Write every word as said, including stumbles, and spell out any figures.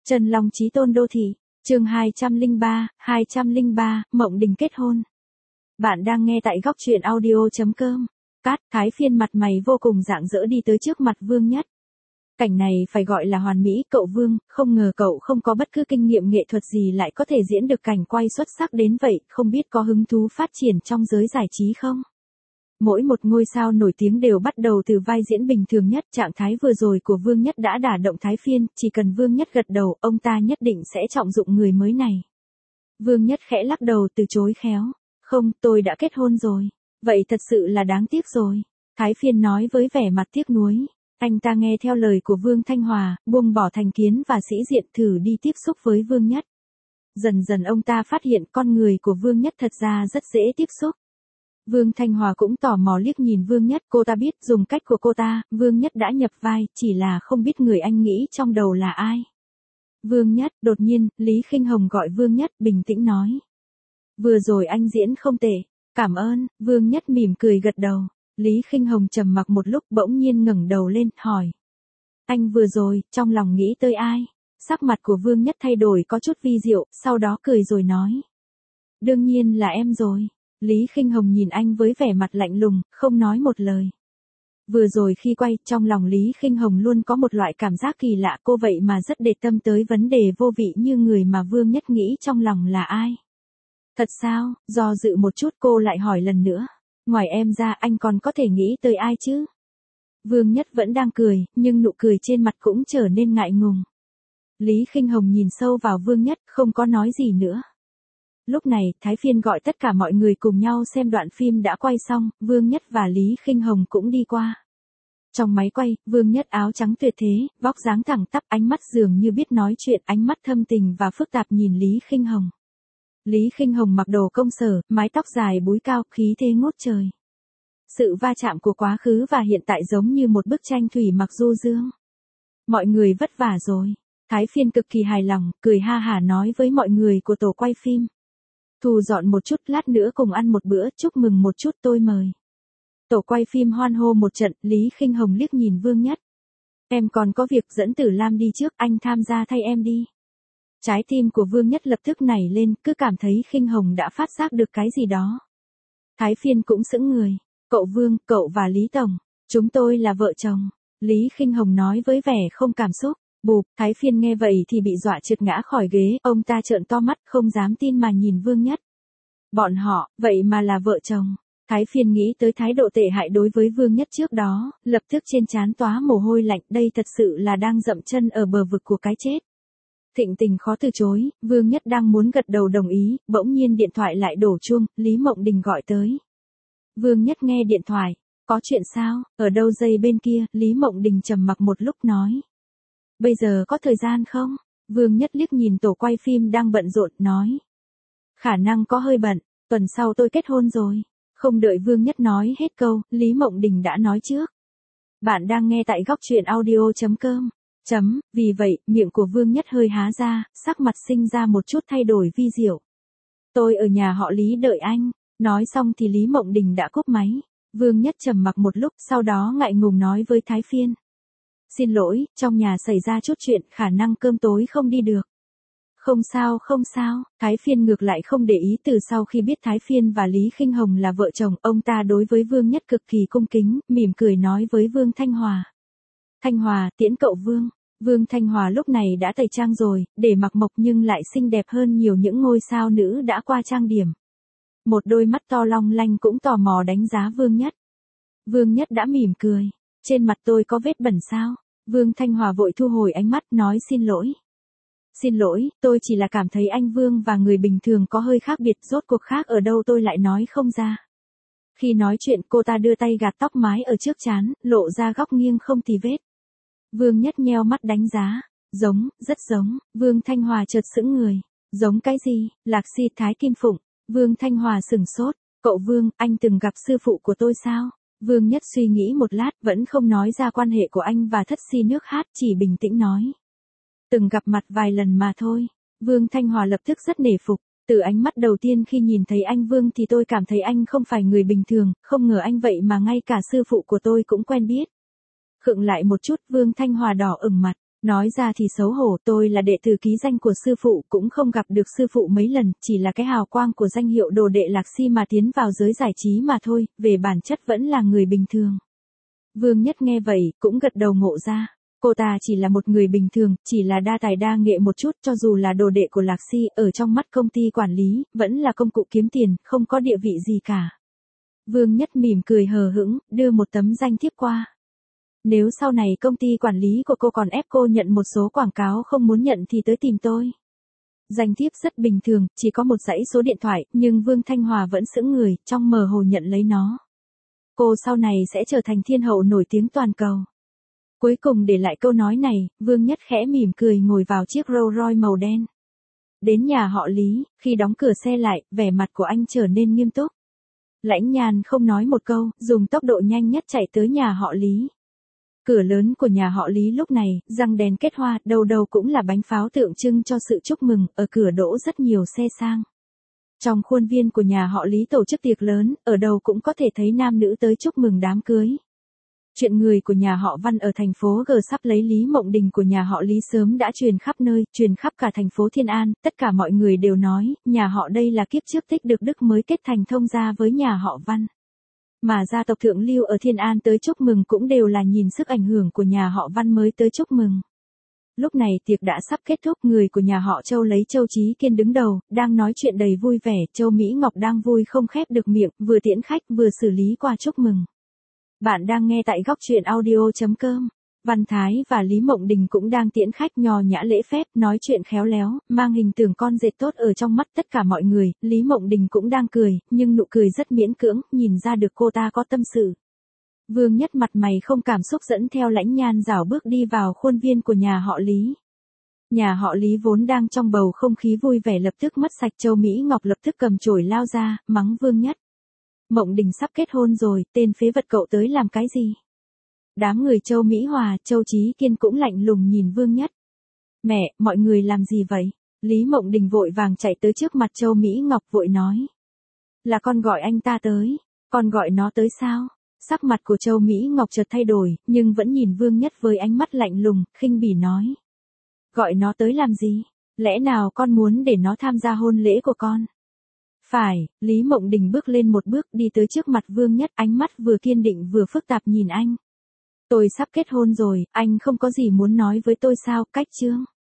Trần Long Chí Tôn Đô Thị, chương hai trăm lẻ ba, hai trăm lẻ ba, Mộng Đình kết hôn. Bạn đang nghe tại góc truyện audio chấm com. Cát, Thái Phiên mặt mày vô cùng rạng rỡ đi tới trước mặt Vương Nhất. Cảnh này phải gọi là hoàn mỹ, cậu Vương, không ngờ cậu không có bất cứ kinh nghiệm nghệ thuật gì lại có thể diễn được cảnh quay xuất sắc đến vậy, không biết có hứng thú phát triển trong giới giải trí không? Mỗi một ngôi sao nổi tiếng đều bắt đầu từ vai diễn bình thường nhất, trạng thái vừa rồi của Vương Nhất đã đả động Thái Phiên, chỉ cần Vương Nhất gật đầu, ông ta nhất định sẽ trọng dụng người mới này. Vương Nhất khẽ lắc đầu từ chối khéo, không, tôi đã kết hôn rồi. Vậy thật sự là đáng tiếc rồi. Thái Phiên nói với vẻ mặt tiếc nuối. Anh ta nghe theo lời của Vương Thanh Hòa, buông bỏ thành kiến và sĩ diện thử đi tiếp xúc với Vương Nhất. Dần dần ông ta phát hiện con người của Vương Nhất thật ra rất dễ tiếp xúc. Vương Thanh Hòa cũng tò mò liếc nhìn Vương Nhất, cô ta biết dùng cách của cô ta, Vương Nhất đã nhập vai, chỉ là không biết người anh nghĩ trong đầu là ai. Vương Nhất, đột nhiên, Lý Khinh Hồng gọi Vương Nhất, bình tĩnh nói. Vừa rồi anh diễn không tệ, cảm ơn, Vương Nhất mỉm cười gật đầu. Lý Khinh Hồng trầm mặc một lúc bỗng nhiên ngẩng đầu lên, hỏi. Anh vừa rồi, trong lòng nghĩ tới ai? Sắc mặt của Vương Nhất thay đổi có chút vi diệu, sau đó cười rồi nói. Đương nhiên là em rồi. Lý Khinh Hồng nhìn anh với vẻ mặt lạnh lùng, không nói một lời. Vừa rồi khi quay, trong lòng Lý Khinh Hồng luôn có một loại cảm giác kỳ lạ, cô vậy mà rất để tâm tới vấn đề vô vị như người mà Vương Nhất nghĩ trong lòng là ai. Thật sao? Do dự một chút cô lại hỏi lần nữa. Ngoài em ra anh còn có thể nghĩ tới ai chứ? Vương Nhất vẫn đang cười, nhưng nụ cười trên mặt cũng trở nên ngại ngùng. Lý Khinh Hồng nhìn sâu vào Vương Nhất, không có nói gì nữa. Lúc này, Thái Phiên gọi tất cả mọi người cùng nhau xem đoạn phim đã quay xong, Vương Nhất và Lý Khinh Hồng cũng đi qua. Trong máy quay, Vương Nhất áo trắng tuyệt thế, vóc dáng thẳng tắp, ánh mắt dường như biết nói chuyện, ánh mắt thâm tình và phức tạp nhìn Lý Khinh Hồng. Lý Khinh Hồng mặc đồ công sở, mái tóc dài búi cao, khí thế ngút trời. Sự va chạm của quá khứ và hiện tại giống như một bức tranh thủy mặc du dương. Mọi người vất vả rồi. Thái Phiên cực kỳ hài lòng, cười ha hả nói với mọi người của tổ quay phim. Thu dọn một chút, lát nữa cùng ăn một bữa, chúc mừng một chút, tôi mời. Tổ quay phim hoan hô một trận, Lý Khinh Hồng liếc nhìn Vương Nhất. Em còn có việc dẫn Tử Lam đi trước, anh tham gia thay em đi. Trái tim của Vương Nhất lập tức nảy lên, cứ cảm thấy Khinh Hồng đã phát giác được cái gì đó. Thái Phiên cũng sững người. Cậu Vương, cậu và Lý Tổng, chúng tôi là vợ chồng. Lý Khinh Hồng nói với vẻ không cảm xúc. Bụp, Thái Phiên nghe vậy thì bị dọa trượt ngã khỏi ghế, ông ta trợn to mắt không dám tin mà nhìn Vương Nhất. Bọn họ, vậy mà là vợ chồng. Thái Phiên nghĩ tới thái độ tệ hại đối với Vương Nhất trước đó, lập tức trên trán toá mồ hôi lạnh, đây thật sự là đang dậm chân ở bờ vực của cái chết. Thịnh tình khó từ chối, Vương Nhất đang muốn gật đầu đồng ý, bỗng nhiên điện thoại lại đổ chuông, Lý Mộng Đình gọi tới. Vương Nhất nghe điện thoại, có chuyện sao, ở đâu dây bên kia, Lý Mộng Đình trầm mặc một lúc nói. Bây giờ có thời gian không? Vương Nhất liếc nhìn tổ quay phim đang bận rộn, nói. Khả năng có hơi bận, tuần sau tôi kết hôn rồi. Không đợi Vương Nhất nói hết câu, Lý Mộng Đình đã nói trước. Bạn đang nghe tại góc truyện audio chấm com. Chấm, vì vậy, miệng của Vương Nhất hơi há ra, sắc mặt sinh ra một chút thay đổi vi diệu. Tôi ở nhà họ Lý đợi anh. Nói xong thì Lý Mộng Đình đã cúp máy. Vương Nhất trầm mặc một lúc, sau đó ngại ngùng nói với Thái Phiên. Xin lỗi, trong nhà xảy ra chút chuyện, khả năng cơm tối không đi được. Không sao, không sao, Thái Phiên ngược lại không để ý. Từ sau khi biết Thái Phiên và Lý Khinh Hồng là vợ chồng, ông ta đối với Vương Nhất cực kỳ cung kính, mỉm cười nói với Vương Thanh Hòa. Thanh Hòa, tiễn cậu Vương. Vương Thanh Hòa lúc này đã tẩy trang rồi, để mặc mộc nhưng lại xinh đẹp hơn nhiều những ngôi sao nữ đã qua trang điểm. Một đôi mắt to long lanh cũng tò mò đánh giá Vương Nhất. Vương Nhất đã mỉm cười. Trên mặt tôi có vết bẩn sao? Vương Thanh Hòa vội thu hồi ánh mắt nói xin lỗi. Xin lỗi, tôi chỉ là cảm thấy anh Vương và người bình thường có hơi khác biệt, rốt cuộc khác ở đâu tôi lại nói không ra. Khi nói chuyện cô ta đưa tay gạt tóc mái ở trước trán, lộ ra góc nghiêng không tì vết. Vương Nhất nheo mắt đánh giá. Giống, rất giống. Vương Thanh Hòa chợt sững người. Giống cái gì? Lạc Si Thái Kim Phụng. Vương Thanh Hòa sửng sốt. Cậu Vương, anh từng gặp sư phụ của tôi sao? Vương Nhất suy nghĩ một lát, vẫn không nói ra quan hệ của anh và Thất Si nước hát, chỉ bình tĩnh nói. Từng gặp mặt vài lần mà thôi. Vương Thanh Hòa lập tức rất nể phục. Từ ánh mắt đầu tiên khi nhìn thấy anh Vương thì tôi cảm thấy anh không phải người bình thường, không ngờ anh vậy mà ngay cả sư phụ của tôi cũng quen biết. Khựng lại một chút, Vương Thanh Hòa đỏ ửng mặt. Nói ra thì xấu hổ, tôi là đệ tử ký danh của sư phụ, cũng không gặp được sư phụ mấy lần, chỉ là cái hào quang của danh hiệu đồ đệ Lạc Si mà tiến vào giới giải trí mà thôi, về bản chất vẫn là người bình thường. Vương Nhất nghe vậy, cũng gật đầu ngộ ra. Cô ta chỉ là một người bình thường, chỉ là đa tài đa nghệ một chút, cho dù là đồ đệ của Lạc Si, ở trong mắt công ty quản lý, vẫn là công cụ kiếm tiền, không có địa vị gì cả. Vương Nhất mỉm cười hờ hững, đưa một tấm danh thiếp qua. Nếu sau này công ty quản lý của cô còn ép cô nhận một số quảng cáo không muốn nhận thì tới tìm tôi. Danh thiếp rất bình thường, chỉ có một dãy số điện thoại, nhưng Vương Thanh Hòa vẫn sững người, trong mờ hồ nhận lấy nó. Cô sau này sẽ trở thành thiên hậu nổi tiếng toàn cầu. Cuối cùng để lại câu nói này, Vương Nhất khẽ mỉm cười ngồi vào chiếc Rolls Royce màu đen. Đến nhà họ Lý, khi đóng cửa xe lại, vẻ mặt của anh trở nên nghiêm túc. Lãnh Nhan không nói một câu, dùng tốc độ nhanh nhất chạy tới nhà họ Lý. Cửa lớn của nhà họ Lý lúc này, răng đèn kết hoa, đầu đầu cũng là bánh pháo tượng trưng cho sự chúc mừng, ở cửa đỗ rất nhiều xe sang. Trong khuôn viên của nhà họ Lý tổ chức tiệc lớn, ở đầu cũng có thể thấy nam nữ tới chúc mừng đám cưới. Chuyện người của nhà họ Văn ở thành phố G sắp lấy Lý Mộng Đình của nhà họ Lý sớm đã truyền khắp nơi, truyền khắp cả thành phố Thiên An, tất cả mọi người đều nói, nhà họ đây là kiếp trước tích được đức mới kết thành thông gia với nhà họ Văn. Mà gia tộc thượng lưu ở Thiên An tới chúc mừng cũng đều là nhìn sức ảnh hưởng của nhà họ Văn mới tới chúc mừng. Lúc này tiệc đã sắp kết thúc, người của nhà họ Châu lấy Châu Chí Kiên đứng đầu, đang nói chuyện đầy vui vẻ, Châu Mỹ Ngọc đang vui không khép được miệng, vừa tiễn khách vừa xử lý quà chúc mừng. Bạn đang nghe tại góc truyện audio chấm com. Văn Thái và Lý Mộng Đình cũng đang tiễn khách nhò nhã lễ phép, nói chuyện khéo léo, mang hình tượng con dệt tốt ở trong mắt tất cả mọi người, Lý Mộng Đình cũng đang cười, nhưng nụ cười rất miễn cưỡng, nhìn ra được cô ta có tâm sự. Vương Nhất mặt mày không cảm xúc dẫn theo Lãnh Nhan rảo bước đi vào khuôn viên của nhà họ Lý. Nhà họ Lý vốn đang trong bầu không khí vui vẻ lập tức mất sạch, Châu Mỹ Ngọc lập tức cầm chổi lao ra, mắng Vương Nhất. Mộng Đình sắp kết hôn rồi, tên phế vật cậu tới làm cái gì? Đám người Châu Mỹ Hòa, Châu Chí Kiên cũng lạnh lùng nhìn Vương Nhất. Mẹ, mọi người làm gì vậy? Lý Mộng Đình vội vàng chạy tới trước mặt Châu Mỹ Ngọc vội nói. Là con gọi anh ta tới, con gọi nó tới sao? Sắc mặt của Châu Mỹ Ngọc chợt thay đổi, nhưng vẫn nhìn Vương Nhất với ánh mắt lạnh lùng, khinh bỉ nói. Gọi nó tới làm gì? Lẽ nào con muốn để nó tham gia hôn lễ của con? Phải, Lý Mộng Đình bước lên một bước đi tới trước mặt Vương Nhất, ánh mắt vừa kiên định vừa phức tạp nhìn anh. Tôi sắp kết hôn rồi, anh không có gì muốn nói với tôi sao, cách chương.